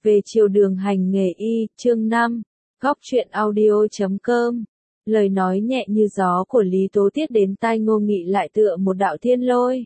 Về chiều đường hành nghề y, chương 5, góc truyện audio.com. Lời nói nhẹ như gió của Lý Tố Tiết đến tai Ngô Nghị lại tựa một đạo thiên lôi.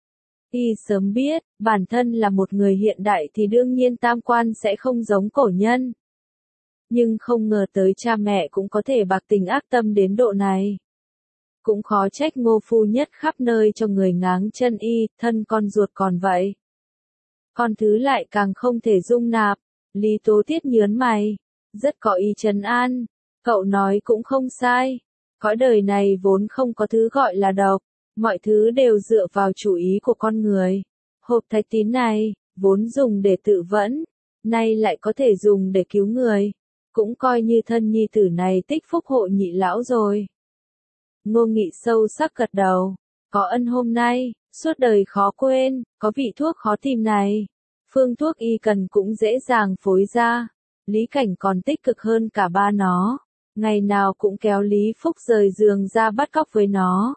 Y sớm biết, bản thân là một người hiện đại thì đương nhiên tam quan sẽ không giống cổ nhân. Nhưng không ngờ tới cha mẹ cũng có thể bạc tình ác tâm đến độ này. Cũng khó trách Ngô phu nhất khắp nơi cho người ngáng chân y, thân con ruột còn vậy. Con thứ lại càng không thể dung nạp. Lý Tố Tiết nhớn mày, rất có ý trấn an, cậu nói cũng không sai. Cõi đời này vốn không có thứ gọi là độc, mọi thứ đều dựa vào chủ ý của con người. Hộp thạch tín này, vốn dùng để tự vẫn, nay lại có thể dùng để cứu người. Cũng coi như thân nhi tử này tích phúc hộ nhị lão rồi. Ngô Nghị sâu sắc gật đầu, có ân hôm nay, suốt đời khó quên, có vị thuốc khó tìm này. Phương thuốc y cần cũng dễ dàng phối ra. Lý Cảnh còn tích cực hơn cả ba nó. Ngày nào cũng kéo Lý Phúc rời giường ra bắt cóc với nó.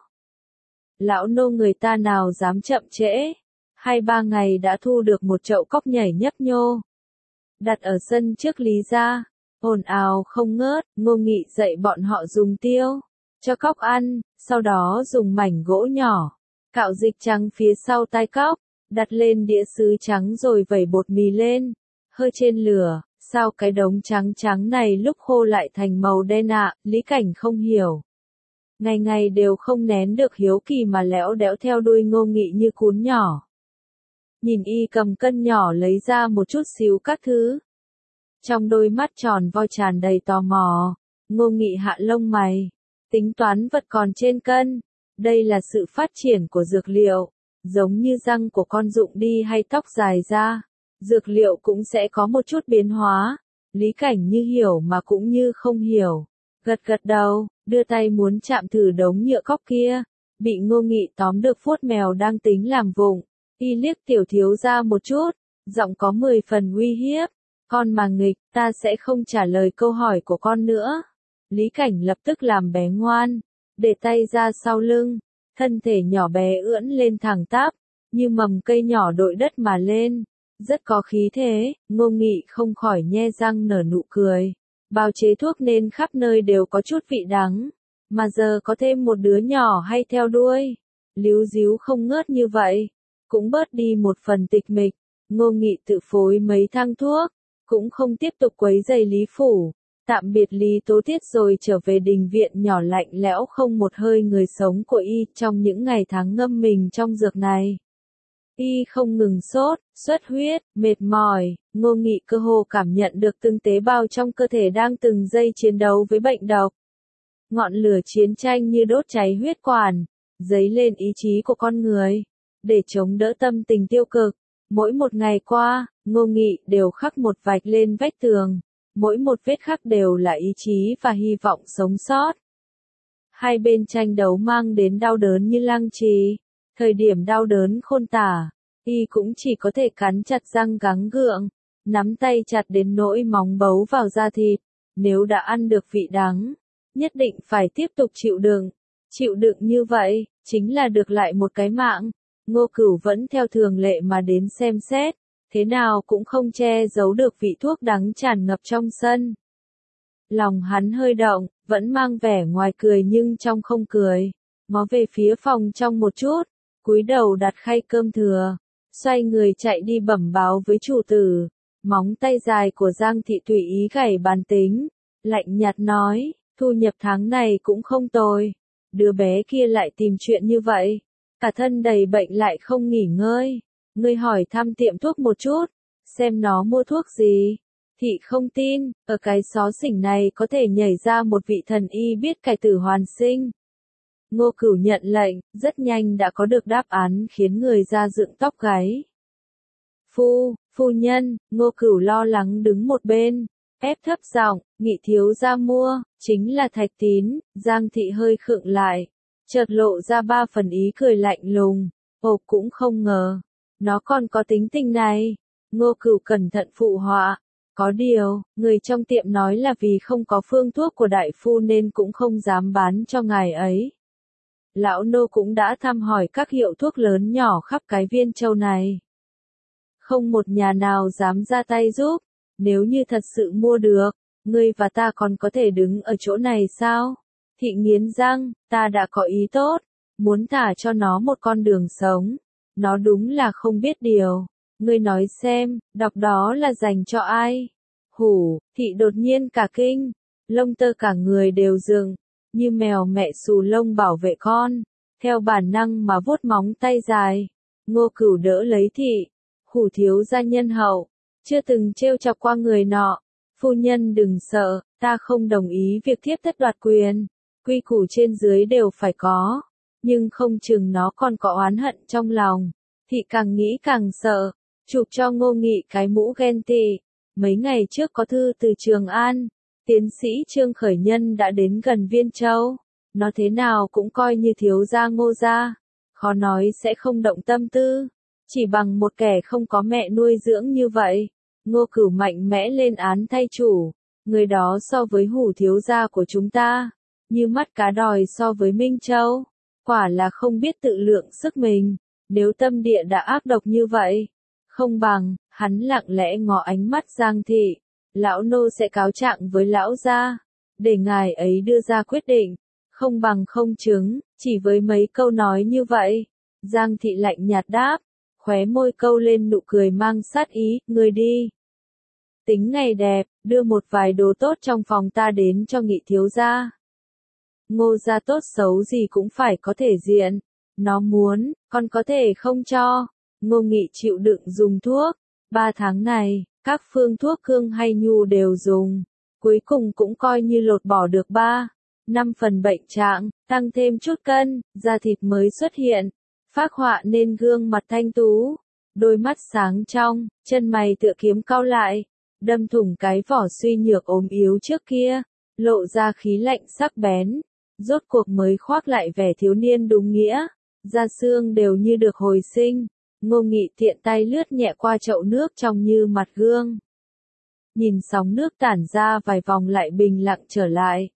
Lão nô người ta nào dám chậm trễ. 2-3 ngày đã thu được một chậu cóc nhảy nhấp nhô. Đặt ở sân trước Lý gia. Ồn ào không ngớt, Ngô Nghị dạy bọn họ dùng tiêu. Cho cóc ăn, sau đó dùng mảnh gỗ nhỏ. Cạo dịch trắng phía sau tai cóc. Đặt lên đĩa sứ trắng rồi vẩy bột mì lên, hơi trên lửa, sao cái đống trắng trắng này lúc khô lại thành màu đen ạ, Lý Cảnh không hiểu. Ngày ngày đều không nén được hiếu kỳ mà lẽo đẽo theo đuôi Ngô Nghị như cún nhỏ. Nhìn y cầm cân nhỏ lấy ra một chút xíu các thứ. Trong đôi mắt tròn voi tràn đầy tò mò, Ngô Nghị hạ lông mày, tính toán vật còn trên cân. Đây là sự phát triển của dược liệu. Giống như răng của con rụng đi hay tóc dài ra, dược liệu cũng sẽ có một chút biến hóa. Lý Cảnh như hiểu mà cũng như không hiểu. Gật gật đầu, đưa tay muốn chạm thử đống nhựa cóc kia. Bị Ngô Nghị tóm được vuốt mèo đang tính làm vụng. Y liếc tiểu thiếu ra một chút, giọng có 10 phần uy hiếp. Con mà nghịch, ta sẽ không trả lời câu hỏi của con nữa. Lý Cảnh lập tức làm bé ngoan, để tay ra sau lưng. Thân thể nhỏ bé ưỡn lên thẳng tắp, như mầm cây nhỏ đội đất mà lên. Rất có khí thế, Ngô Nghị không khỏi nhe răng nở nụ cười. Bào chế thuốc nên khắp nơi đều có chút vị đắng. Mà giờ có thêm một đứa nhỏ hay theo đuôi. Líu díu không ngớt như vậy. Cũng bớt đi một phần tịch mịch. Ngô Nghị tự phối mấy thang thuốc. Cũng không tiếp tục quấy rầy Lý Phủ. Tạm biệt Lý Tố Tiết rồi trở về đình viện nhỏ lạnh lẽo không một hơi người sống của y trong những ngày tháng ngâm mình trong dược này. Y không ngừng sốt, xuất huyết, mệt mỏi, Ngô Nghị cơ hồ cảm nhận được từng tế bào trong cơ thể đang từng giây chiến đấu với bệnh độc. Ngọn lửa chiến tranh như đốt cháy huyết quản, dấy lên ý chí của con người, để chống đỡ tâm tình tiêu cực. Mỗi một ngày qua, Ngô Nghị đều khắc một vạch lên vách tường. Mỗi một vết khắc đều là ý chí và hy vọng sống sót. Hai bên tranh đấu mang đến đau đớn như lăng trì. Thời điểm đau đớn khôn tả, y cũng chỉ có thể cắn chặt răng gắng gượng, nắm tay chặt đến nỗi móng bấu vào da thịt. Nếu đã ăn được vị đắng, nhất định phải tiếp tục chịu đựng. Chịu đựng như vậy, chính là được lại một cái mạng. Ngô Cửu vẫn theo thường lệ mà đến xem xét. Thế nào cũng không che giấu được vị thuốc đắng tràn ngập trong sân. Lòng hắn hơi động, vẫn mang vẻ ngoài cười nhưng trong không cười. Ngó về phía phòng trong một chút, cúi đầu đặt khay cơm thừa, xoay người chạy đi bẩm báo với chủ tử. Móng tay dài của Giang Thị tùy ý gảy bàn tính, lạnh nhạt nói, thu nhập tháng này cũng không tồi. Đứa bé kia lại tìm chuyện như vậy, cả thân đầy bệnh lại không nghỉ ngơi. Ngươi hỏi thăm tiệm thuốc một chút, xem nó mua thuốc gì. Thị không tin, ở cái xó xỉnh này có thể nhảy ra một vị thần y biết cải tử hoàn sinh. Ngô Cửu nhận lệnh, rất nhanh đã có được đáp án khiến người ra dựng tóc gáy. Phu nhân, Ngô Cửu lo lắng đứng một bên, ép thấp giọng, Nghị thiếu gia mua, chính là thạch tín. Giang Thị hơi khựng lại, chợt lộ ra 3 phần ý cười lạnh lùng. Cũng không ngờ. Nó còn có tính tình này. Ngô Cửu cẩn thận phụ họa. Có điều, người trong tiệm nói là vì không có phương thuốc của đại phu nên cũng không dám bán cho ngài ấy. Lão nô cũng đã thăm hỏi các hiệu thuốc lớn nhỏ khắp cái Viên Châu này. Không một nhà nào dám ra tay giúp. Nếu như thật sự mua được, ngươi và ta còn có thể đứng ở chỗ này sao? Thị nghiến răng, ta đã có ý tốt, muốn thả cho nó một con đường sống. Nó đúng là không biết điều. Ngươi nói xem, đọc đó là dành cho ai? Hủ, thị đột nhiên cả kinh, lông tơ cả người đều dựng, như mèo mẹ xù lông bảo vệ con, theo bản năng mà vuốt móng tay dài. Ngô Cửu đỡ lấy thị, Hủ thiếu gia nhân hậu, chưa từng trêu chọc qua người nọ. Phu nhân đừng sợ, ta không đồng ý việc thiếp thất đoạt quyền, quy củ trên dưới đều phải có, nhưng không chừng nó còn có oán hận trong lòng. Thị càng nghĩ càng sợ, chụp cho Ngô Nghị cái mũ ghen tị. Mấy ngày trước có thư từ Trường An, tiến sĩ Trương Khởi Nhân đã đến gần Viên Châu, nó thế nào cũng coi như thiếu gia Ngô gia, khó nói sẽ không động tâm tư, chỉ bằng một kẻ không có mẹ nuôi dưỡng như vậy. Ngô Cửu mạnh mẽ lên án thay chủ, người đó so với Hủ thiếu gia của chúng ta, như mắt cá đòi so với Minh Châu, quả là không biết tự lượng sức mình. Nếu tâm địa đã ác độc như vậy, không bằng, hắn lặng lẽ ngó ánh mắt Giang Thị, lão nô sẽ cáo trạng với lão gia, để ngài ấy đưa ra quyết định, không bằng không chứng. Chỉ với mấy câu nói như vậy, Giang Thị lạnh nhạt đáp, khóe môi câu lên nụ cười mang sát ý, người đi. Tính ngày đẹp, đưa một vài đồ tốt trong phòng ta đến cho Nghị thiếu gia. Ngô gia tốt xấu gì cũng phải có thể diện. Nó muốn, con có thể không cho. Ngô Nghị chịu đựng dùng thuốc. 3 tháng này, các phương thuốc cương hay nhu đều dùng. Cuối cùng cũng coi như lột bỏ được 5 phần bệnh trạng, tăng thêm chút cân, da thịt mới xuất hiện. Phác họa nên gương mặt thanh tú. Đôi mắt sáng trong, chân mày tựa kiếm cau lại. Đâm thủng cái vỏ suy nhược ốm yếu trước kia. Lộ ra khí lạnh sắc bén. Rốt cuộc mới khoác lại vẻ thiếu niên đúng nghĩa. Da xương đều như được hồi sinh. Ngô Nghị tiện tay lướt nhẹ qua chậu nước trong như mặt gương. Nhìn sóng nước tản ra vài vòng lại bình lặng trở lại.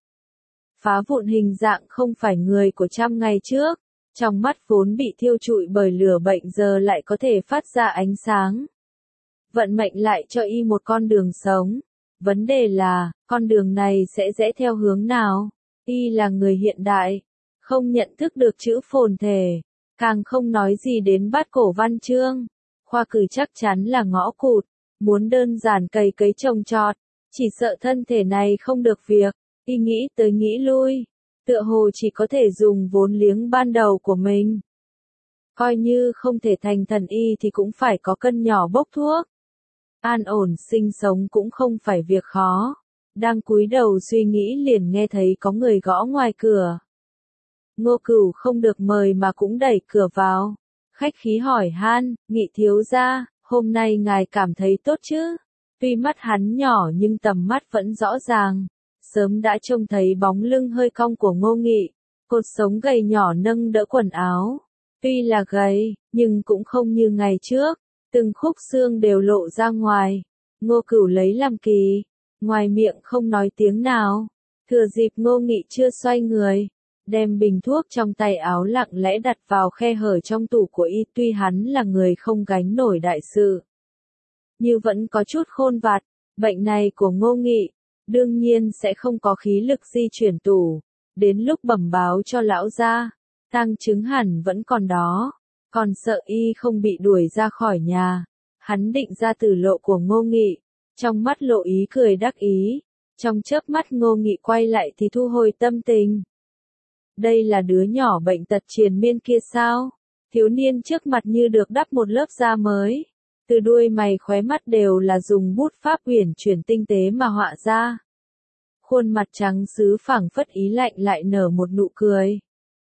Phá vụn hình dạng không phải người của 100 ngày trước. Trong mắt vốn bị thiêu trụi bởi lửa bệnh giờ lại có thể phát ra ánh sáng. Vận mệnh lại cho y một con đường sống. Vấn đề là, con đường này sẽ rẽ theo hướng nào? Y là người hiện đại, không nhận thức được chữ phồn thể, càng không nói gì đến bát cổ văn chương. Khoa cử chắc chắn là ngõ cụt, muốn đơn giản cày cấy trồng trọt, chỉ sợ thân thể này không được việc. Y nghĩ tới nghĩ lui, tựa hồ chỉ có thể dùng vốn liếng ban đầu của mình. Coi như không thể thành thần y thì cũng phải có cân nhỏ bốc thuốc. An ổn sinh sống cũng không phải việc khó. Đang cúi đầu suy nghĩ liền nghe thấy có người gõ ngoài cửa. Ngô Cửu không được mời mà cũng đẩy cửa vào. Khách khí hỏi han, Nghị thiếu gia, hôm nay ngài cảm thấy tốt chứ? Tuy mắt hắn nhỏ nhưng tầm mắt vẫn rõ ràng. Sớm đã trông thấy bóng lưng hơi cong của Ngô Nghị. Cột sống gầy nhỏ nâng đỡ quần áo. Tuy là gầy, nhưng cũng không như ngày trước. Từng khúc xương đều lộ ra ngoài. Ngô Cửu lấy làm kỳ. Ngoài miệng không nói tiếng nào. Thừa dịp Ngô Nghị chưa xoay người, đem bình thuốc trong tay áo lặng lẽ đặt vào khe hở trong tủ của y. Tuy hắn là người không gánh nổi đại sự, nhưng vẫn có chút khôn vặt. Bệnh này của Ngô Nghị, đương nhiên sẽ không có khí lực di chuyển tủ. Đến lúc bẩm báo cho lão gia, tang chứng hẳn vẫn còn đó. Còn sợ y không bị đuổi ra khỏi nhà. Hắn định ra tử lộ của Ngô Nghị. Trong mắt lộ ý cười đắc ý. Trong chớp mắt Ngô Nghị quay lại thì thu hồi tâm tình. Đây là đứa nhỏ bệnh tật triền miên kia sao? Thiếu niên trước mặt như được đắp một lớp da mới. Từ đuôi mày khóe mắt đều là dùng bút pháp uyển chuyển tinh tế mà họa ra. Khuôn mặt trắng sứ phảng phất ý lạnh lại nở một nụ cười.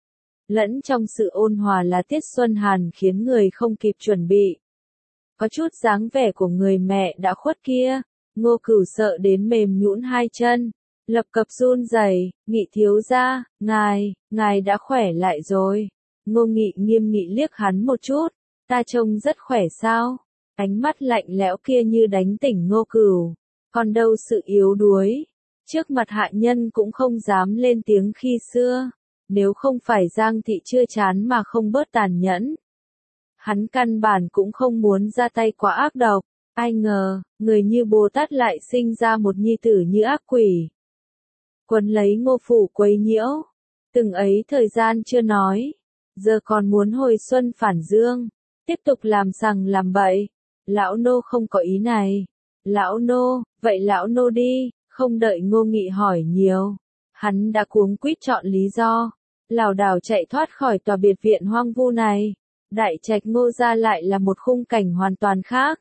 Lẫn trong sự ôn hòa là tiết xuân hàn khiến người không kịp chuẩn bị. Có chút dáng vẻ của người mẹ đã khuất kia. Ngô Cửu sợ đến mềm nhũn hai chân, lập cập run rẩy. Nghị thiếu gia, ngài đã khỏe lại rồi. Ngô Nghị nghiêm nghị liếc hắn một chút, ta trông rất khỏe sao? Ánh mắt lạnh lẽo kia như đánh tỉnh Ngô Cửu. Còn đâu sự yếu đuối, trước mặt hạ nhân cũng không dám lên tiếng khi xưa. Nếu không phải Giang Thị chưa chán mà không bớt tàn nhẫn, hắn căn bản cũng không muốn ra tay quá ác độc. Ai ngờ, người như Bồ Tát lại sinh ra một nhi tử như ác quỷ. Quấn lấy Ngô Phủ quấy nhiễu. Từng ấy thời gian chưa nói. Giờ còn muốn hồi xuân phản dương. Tiếp tục làm sằng làm bậy. Lão nô không có ý này. Lão nô, vậy lão nô đi, không đợi Ngô Nghị hỏi nhiều. Hắn đã cuống quýt chọn lý do. Lảo đảo chạy thoát khỏi tòa biệt viện hoang vu này. Đại trạch Ngô gia lại là một khung cảnh hoàn toàn khác.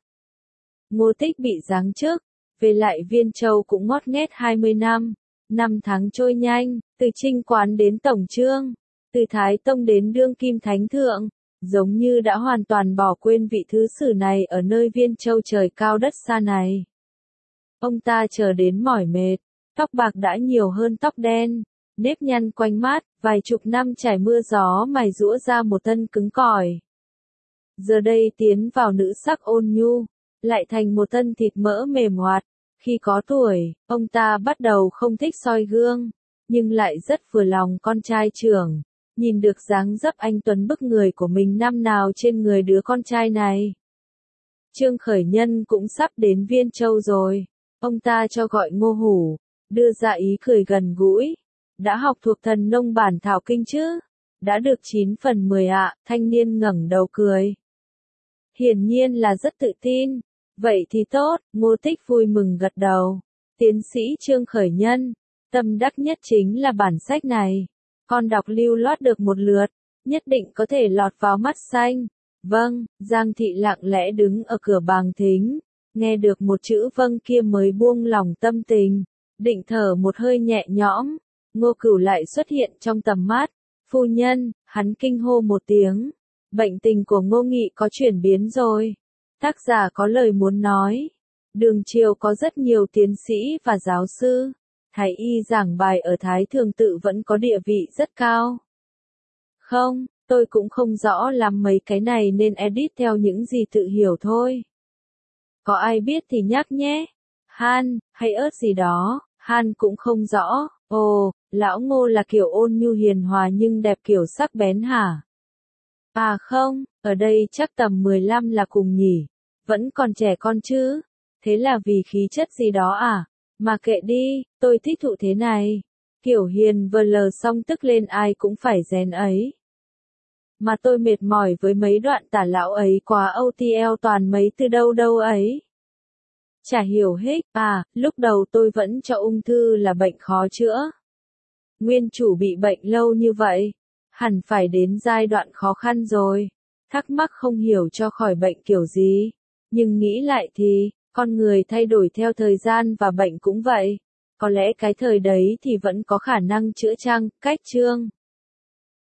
Ngô Tích bị giáng chức, về lại Viên Châu cũng ngót nghét 20 năm. Năm tháng trôi nhanh, từ Trinh Quán đến Tổng Trương, từ Thái Tông đến đương kim thánh thượng, giống như đã hoàn toàn bỏ quên vị thứ sử này ở nơi Viên Châu trời cao đất xa này. Ông ta chờ đến mỏi mệt, tóc bạc đã nhiều hơn tóc đen, nếp nhăn quanh mắt, vài chục năm trải mưa gió mài giũa ra một thân cứng cỏi. Giờ đây tiến vào nữ sắc ôn nhu, lại thành một thân thịt mỡ mềm hoạt. Khi có tuổi, ông ta bắt đầu không thích soi gương, nhưng lại rất vừa lòng con trai trưởng, nhìn được dáng dấp anh tuấn bức người của mình năm nào trên người đứa con trai này. Trương Khởi Nhân cũng sắp đến Viên Châu rồi, ông ta cho gọi Ngô Hủ, đưa ra ý cười gần gũi. Đã học thuộc Thần Nông Bản Thảo Kinh chứ? Đã được 9 phần 10 ạ, thanh niên ngẩng đầu cười. Hiển nhiên là rất tự tin. Vậy thì tốt, Ngô Tích vui mừng gật đầu. Tiến sĩ Trương Khởi Nhân, tâm đắc nhất chính là bản sách này. Con đọc lưu loát được một lượt, nhất định có thể lọt vào mắt xanh. Vâng, Giang Thị lặng lẽ đứng ở cửa bàng thính, nghe được một chữ vâng kia mới buông lòng tâm tình, định thở một hơi nhẹ nhõm. Ngô Cửu lại xuất hiện trong tầm mắt. Phu nhân, hắn kinh hô một tiếng. Bệnh tình của Ngô Nghị có chuyển biến rồi. Tác giả có lời muốn nói. Đường triều có rất nhiều tiến sĩ và giáo sư. Thái y giảng bài ở Thái Thường Tự vẫn có địa vị rất cao. Không, tôi cũng không rõ lắm mấy cái này nên edit theo những gì tự hiểu thôi. Có ai biết thì nhắc nhé. Han, hay ớt gì đó, Han cũng không rõ. Ồ, lão Ngô là kiểu ôn nhu hiền hòa nhưng đẹp kiểu sắc bén hả? À không, ở đây chắc tầm 15 là cùng nhỉ. Vẫn còn trẻ con chứ. Thế là vì khí chất gì đó à? Mà kệ đi, tôi thích thụ thế này. Kiểu hiền vờ lờ xong tức lên ai cũng phải rén ấy. Mà tôi mệt mỏi với mấy đoạn tả lão ấy quá OTL toàn mấy từ đâu đâu ấy. Chả hiểu hết, lúc đầu tôi vẫn cho ung thư là bệnh khó chữa. Nguyên chủ bị bệnh lâu như vậy, hẳn phải đến giai đoạn khó khăn rồi. Thắc mắc không hiểu cho khỏi bệnh kiểu gì. Nhưng nghĩ lại thì, con người thay đổi theo thời gian và bệnh cũng vậy. Có lẽ cái thời đấy thì vẫn có khả năng chữa chăng, cách Trương.